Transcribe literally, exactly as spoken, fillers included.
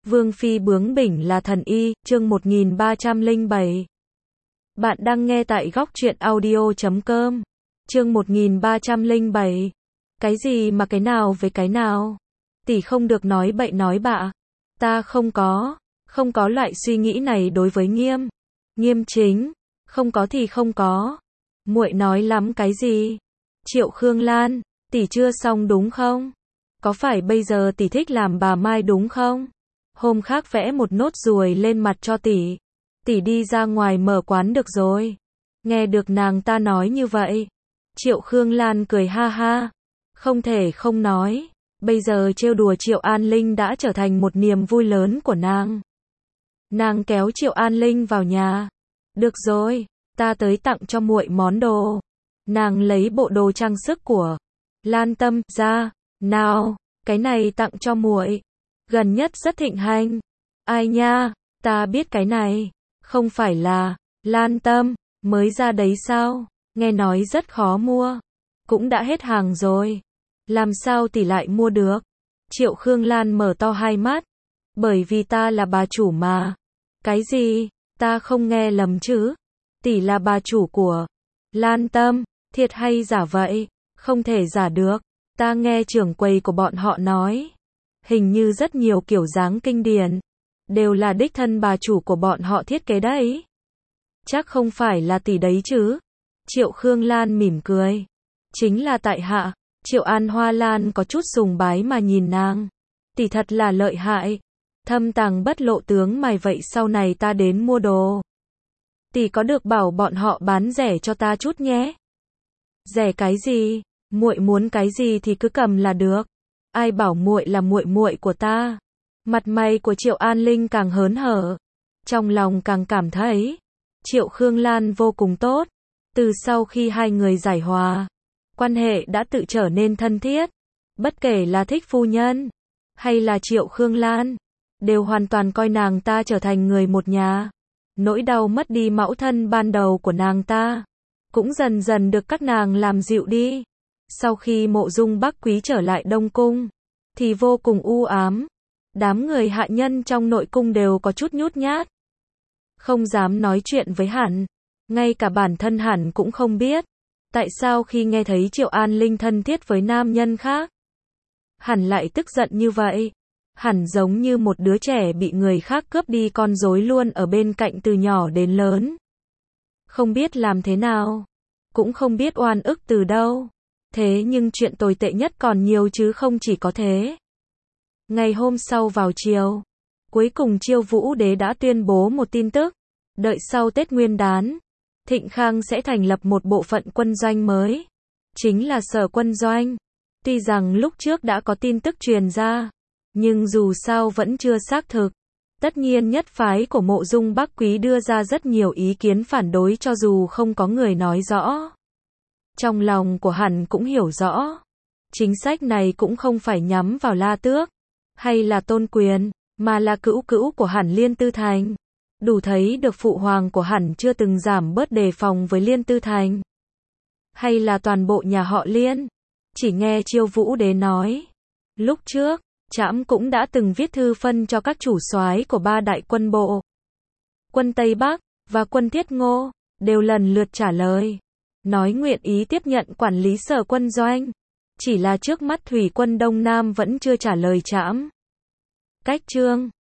Vương phi bướng bỉnh là thần y, chương một nghìn ba trăm lẻ bảy. Bạn đang nghe tại góc truyện audio chấm com. Chương một nghìn ba trăm lẻ bảy. Cái gì mà cái nào với cái nào? Tỷ không được nói bậy nói bạ. Ta không có, không có loại suy nghĩ này đối với Nghiêm. Nghiêm Chính, không có thì không có. Muội nói lắm cái gì? Triệu Khương Lan, tỷ chưa xong đúng không? Có phải bây giờ tỷ thích làm bà Mai đúng không? Hôm khác vẽ một nốt ruồi lên mặt cho tỷ. Tỷ đi ra ngoài mở quán được rồi. Nghe được nàng ta nói như vậy, Triệu Khương Lan cười ha ha. Không thể không nói, bây giờ trêu đùa Triệu An Linh đã trở thành một niềm vui lớn của nàng. Nàng kéo Triệu An Linh vào nhà. Được rồi, ta tới tặng cho muội món đồ. Nàng lấy bộ đồ trang sức của Lan Tâm ra. Nào, cái này tặng cho muội. Gần nhất rất thịnh hành. Ai nha, ta biết cái này. Không phải là Lan Tâm mới ra đấy sao? Nghe nói rất khó mua. Cũng đã hết hàng rồi. Làm sao tỷ lại mua được? Triệu Khương Lan mở to hai mắt. Bởi vì ta là bà chủ mà. Cái gì? Ta không nghe lầm chứ? Tỷ là bà chủ của Lan Tâm. Thiệt hay giả vậy? Không thể giả được. Ta nghe trưởng quầy của bọn họ nói. Hình như rất nhiều kiểu dáng kinh điển. Đều là đích thân bà chủ của bọn họ thiết kế đấy. Chắc không phải là tỷ đấy chứ? Triệu Khương Lan mỉm cười. Chính là tại hạ. Triệu An Hoa Lan có chút sùng bái mà nhìn nàng. Tỷ thật là lợi hại. Thâm tàng bất lộ tướng mày, vậy sau này ta đến mua đồ. Tỷ có được bảo bọn họ bán rẻ cho ta chút nhé. Rẻ cái gì? Muội muốn cái gì thì cứ cầm là được. Ai bảo muội là muội muội của ta? Mặt mày của Triệu An Linh càng hớn hở, trong lòng càng cảm thấy Triệu Khương Lan vô cùng tốt. Từ sau khi hai người giải hòa, quan hệ đã tự trở nên thân thiết. Bất kể là Thích phu nhân hay là Triệu Khương Lan, đều hoàn toàn coi nàng ta trở thành người một nhà. Nỗi đau mất đi mẫu thân ban đầu của nàng ta cũng dần dần được các nàng làm dịu đi. Sau khi Mộ Dung Bắc Quý trở lại Đông Cung, thì vô cùng u ám. Đám người hạ nhân trong nội cung đều có chút nhút nhát. Không dám nói chuyện với hắn. Ngay cả bản thân hắn cũng không biết. Tại sao khi nghe thấy Triệu An Linh thân thiết với nam nhân khác, hắn lại tức giận như vậy. Hắn giống như một đứa trẻ bị người khác cướp đi con rối luôn ở bên cạnh từ nhỏ đến lớn. Không biết làm thế nào. Cũng không biết oan ức từ đâu. Thế nhưng chuyện tồi tệ nhất còn nhiều chứ không chỉ có thế. Ngày hôm sau vào chiều, cuối cùng Chiêu Vũ Đế đã tuyên bố một tin tức. Đợi sau Tết Nguyên đán, Thịnh Khang sẽ thành lập một bộ phận quân doanh mới. Chính là Sở Quân Doanh. Tuy rằng lúc trước đã có tin tức truyền ra, nhưng dù sao vẫn chưa xác thực. Tất nhiên nhất phái của Mộ Dung Bắc Quý đưa ra rất nhiều ý kiến phản đối cho dù không có người nói rõ. Trong lòng của hắn cũng hiểu rõ. Chính sách này cũng không phải nhắm vào La Tước hay là Tôn Quyền, mà là cữu cữu của hắn Liên Tư Thành. Đủ thấy được phụ hoàng của hắn chưa từng giảm bớt đề phòng với Liên Tư Thành. Hay là toàn bộ nhà họ Liên. Chỉ nghe Chiêu Vũ Đế nói. Lúc trước, trẫm cũng đã từng viết thư phân cho các chủ soái của ba đại quân bộ. Quân Tây Bắc, và quân Thiết Ngô, đều lần lượt trả lời. Nói nguyện ý tiếp nhận quản lý Sở Quân Doanh. Chỉ là trước mắt Thủy quân Đông Nam vẫn chưa trả lời trẫm. Cách chương